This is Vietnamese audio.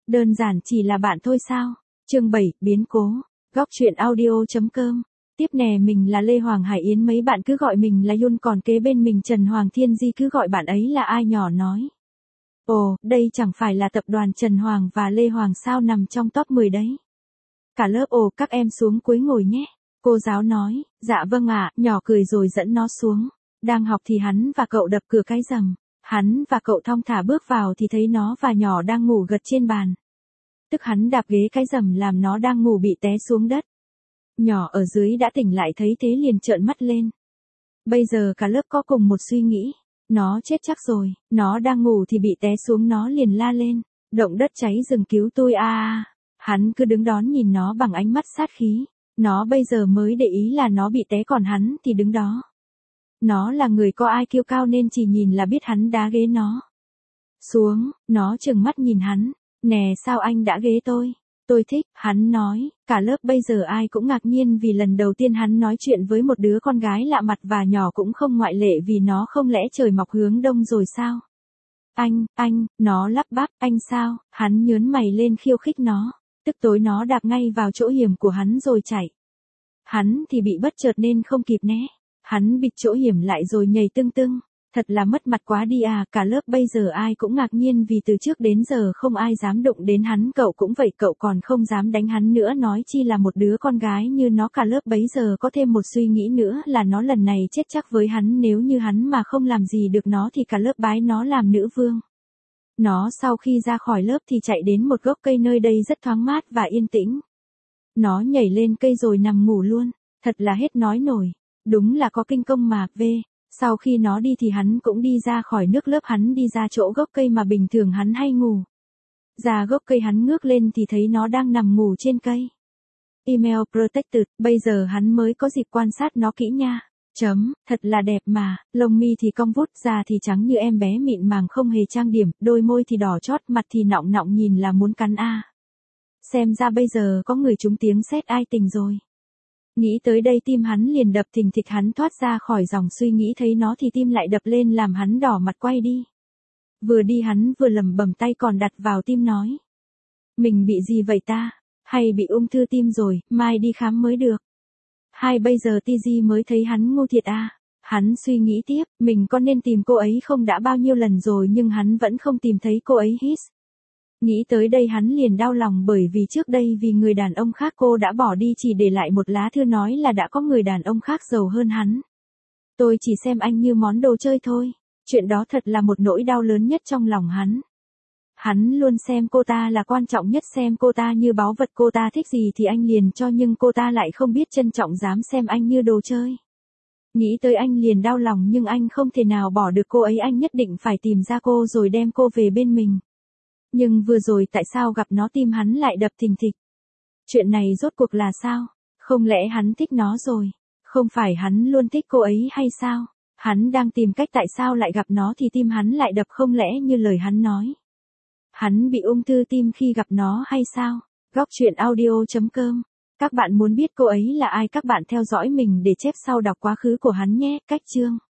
Đơn giản chỉ là bạn thôi sao? Chương 7, biến cố. Góc truyện audio.com. Tiếp nè, mình là Lê Hoàng Hải Yến, mấy bạn cứ gọi mình là Yun, còn kế bên mình Trần Hoàng Thiên Di cứ gọi bạn ấy là ai nhỏ nói. Ồ, đây chẳng phải là tập đoàn Trần Hoàng và Lê Hoàng sao, nằm trong top 10 đấy. Cả lớp ồ, các em xuống cuối ngồi nhé. Cô giáo nói, dạ vâng ạ, nhỏ cười rồi dẫn nó xuống. Đang học thì hắn và cậu đập cửa cái rầm. Hắn và cậu thong thả bước vào thì thấy nó và nhỏ đang ngủ gật trên bàn. Tức hắn đạp ghế cái rầm làm nó đang ngủ bị té xuống đất. Nhỏ ở dưới đã tỉnh lại thấy thế liền trợn mắt lên. Bây giờ cả lớp có cùng một suy nghĩ. Nó chết chắc rồi, nó đang ngủ thì bị té xuống, nó liền la lên. Động đất cháy rừng cứu tôi a. Hắn cứ đứng đón nhìn nó bằng ánh mắt sát khí. Nó bây giờ mới để ý là nó bị té, còn hắn thì đứng đó. Nó là người có IQ cao nên chỉ nhìn là biết hắn đá ghế nó xuống. Nó trừng mắt nhìn hắn. Nè, sao anh đã ghế tôi? Tôi thích, hắn nói. Cả lớp bây giờ ai cũng ngạc nhiên vì lần đầu tiên hắn nói chuyện với một đứa con gái lạ mặt, và nhỏ cũng không ngoại lệ, vì nó không lẽ trời mọc hướng đông rồi sao? Anh, nó lắp bắp, anh sao? Hắn nhớn mày lên khiêu khích nó. Tức tối nó đạp ngay vào chỗ hiểm của hắn rồi chạy. Hắn thì bị bất chợt nên không kịp né. Hắn bịt chỗ hiểm lại rồi nhảy tưng tưng. Thật là mất mặt quá đi à, cả lớp bây giờ ai cũng ngạc nhiên vì từ trước đến giờ không ai dám đụng đến hắn, cậu cũng vậy, cậu còn không dám đánh hắn nữa, nói chi là một đứa con gái như nó. Cả lớp bấy giờ có thêm một suy nghĩ nữa là nó lần này chết chắc với hắn, nếu như hắn mà không làm gì được nó thì cả lớp bái nó làm nữ vương. Nó sau khi ra khỏi lớp thì chạy đến một gốc cây, nơi đây rất thoáng mát và yên tĩnh. Nó nhảy lên cây rồi nằm ngủ luôn, thật là hết nói nổi. Đúng là có kinh công mà, Sau khi nó đi thì hắn cũng đi ra khỏi nước lớp, hắn đi ra chỗ gốc cây mà bình thường hắn hay ngủ. Ra gốc cây hắn ngước lên thì thấy nó đang nằm ngủ trên cây. Email protected, bây giờ hắn mới có dịp quan sát nó kỹ nha. Thật là đẹp mà, lông mi thì cong vút, da thì trắng như em bé mịn màng không hề trang điểm, đôi môi thì đỏ chót, mặt thì nọng nọng nhìn là muốn cắn a. Xem ra bây giờ có người trúng tiếng sét ai tình rồi. Nghĩ tới đây tim hắn liền đập thình thịch, hắn thoát ra khỏi dòng suy nghĩ, thấy nó thì tim lại đập lên làm hắn đỏ mặt quay đi. Vừa đi hắn vừa lẩm bẩm, tay còn đặt vào tim nói. Mình bị gì vậy ta? Hay bị ung thư tim rồi, mai đi khám mới được. Hay bây giờ TG mới thấy hắn ngu thiệt à? Hắn suy nghĩ tiếp, mình có nên tìm cô ấy không, đã bao nhiêu lần rồi nhưng hắn vẫn không tìm thấy cô ấy. Nghĩ tới đây hắn liền đau lòng, bởi vì trước đây vì người đàn ông khác cô đã bỏ đi, chỉ để lại một lá thư nói là đã có người đàn ông khác giàu hơn hắn. Tôi chỉ xem anh như món đồ chơi thôi. Chuyện đó thật là một nỗi đau lớn nhất trong lòng hắn. Hắn luôn xem cô ta là quan trọng nhất, xem cô ta như báu vật, cô ta thích gì thì anh liền cho, nhưng cô ta lại không biết trân trọng, dám xem anh như đồ chơi. Nghĩ tới anh liền đau lòng, nhưng anh không thể nào bỏ được cô ấy, anh nhất định phải tìm ra cô rồi đem cô về bên mình. Nhưng vừa rồi tại sao gặp nó tim hắn lại đập thình thịch? Chuyện này rốt cuộc là sao? Không lẽ hắn thích nó rồi? Không phải hắn luôn thích cô ấy hay sao? Hắn đang tìm cách tại sao lại gặp nó thì tim hắn lại đập, không lẽ như lời hắn nói? Hắn bị ung thư tim khi gặp nó hay sao? Góc truyện audio.com. Các bạn muốn biết cô ấy là ai, các bạn theo dõi mình để chép sau đọc quá khứ của hắn nhé. Cách chương